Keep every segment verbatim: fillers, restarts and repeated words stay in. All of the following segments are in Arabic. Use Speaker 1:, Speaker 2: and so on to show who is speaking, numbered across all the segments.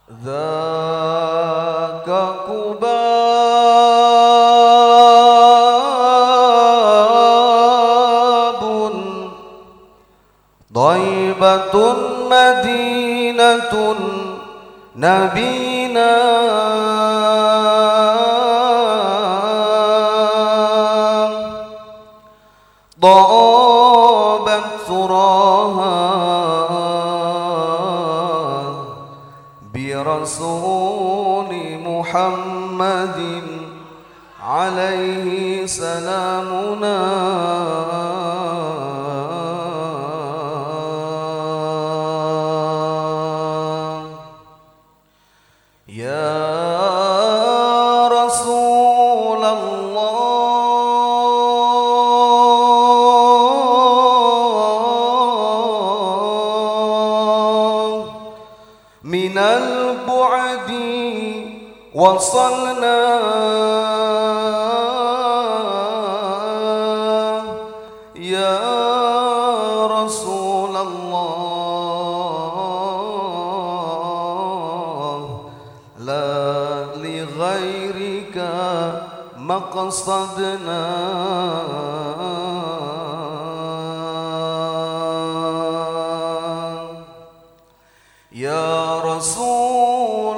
Speaker 1: ذاك قباب ضيبة مدينة نبينا ضابت ثراها برسول محمد عليه سلامنا. يا رسول الله من البعد وصلنا يا رسول الله لا لغيرك مقصدنا. يا رسول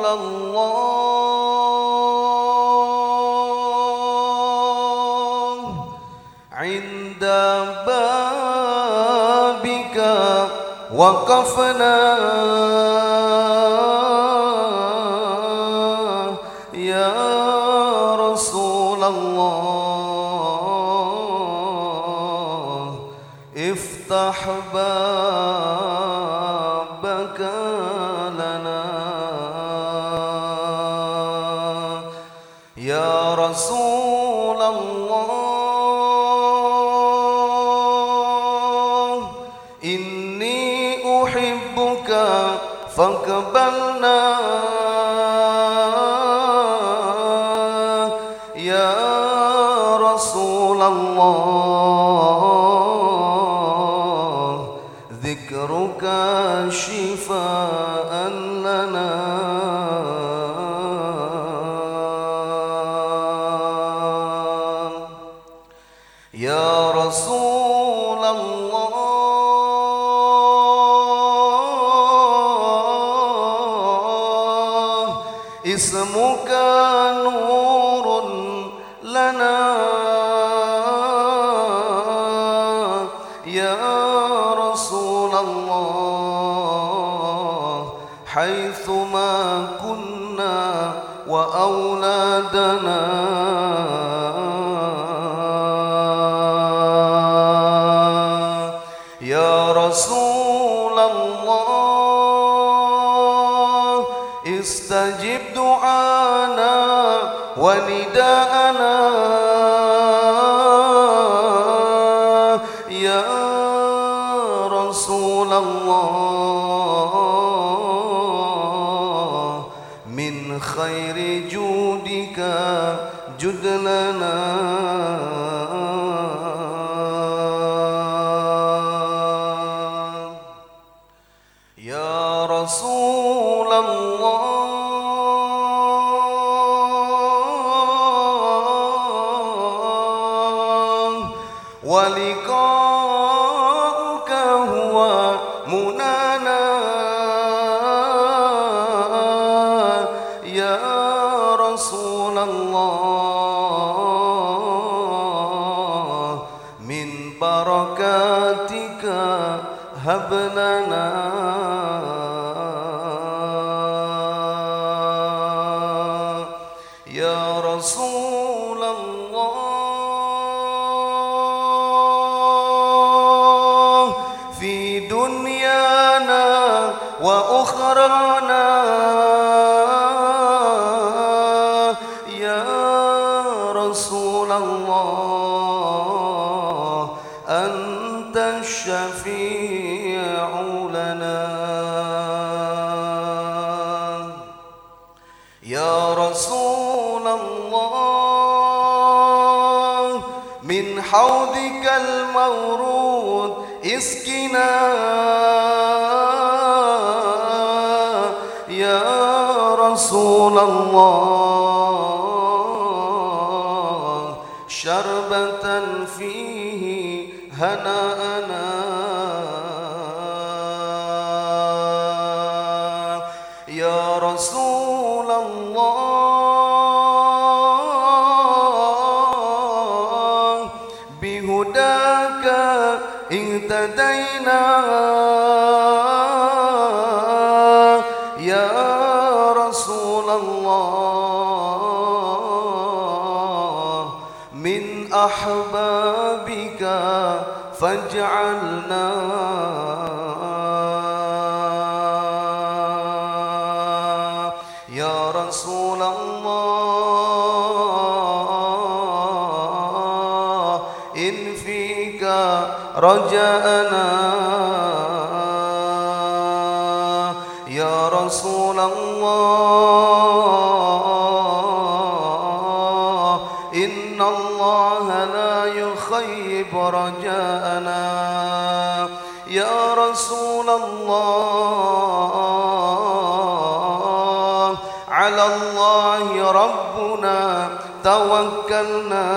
Speaker 1: الله عند بابك وقفنا يا رسول الله افتح بابك لنا. يا رسول الله إني أحبك فاقبلنا يا رسول الله ذكرك شفاء لنا. يا رسول الله اسمك نور لنا يا رسول الله حيثما كنا وأولادنا يا رسول الله استجب دعانا ونداءنا يا رسول الله من خير جودك جد لنا. يا رسول الله ولقاؤك هو منانا يا رسول الله من بركاتك هب لنا. يا رسول الله في دنيانا وأخرانا يا رسول الله أنت الشفيع لنا. يا رسول الله من حوضك المورود اسقنا يا رسول الله شربة فيه هناءنا يا رسول الله بهداك اهتدينا يا رسول الله من أحبابك فاجعلنا يا رسول الله إن فيك رجاءنا يا رسول الله إن الله لا يخيب رجاءنا يا رسول الله على الله ربنا توكلنا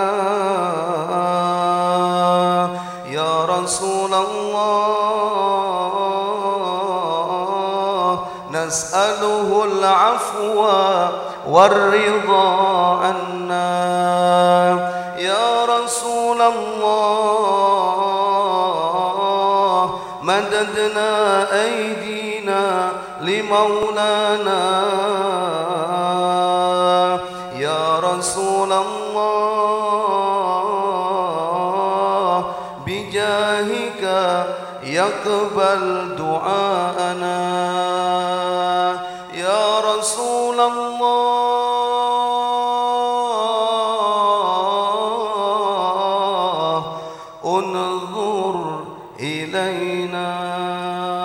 Speaker 1: يا رسول الله نسأله العفو والرضا عنا يا رسول الله مددنا أيدينا لمولانا يا رسول الله بجاهك يقبل دعاءنا يا رسول الله انظر إلينا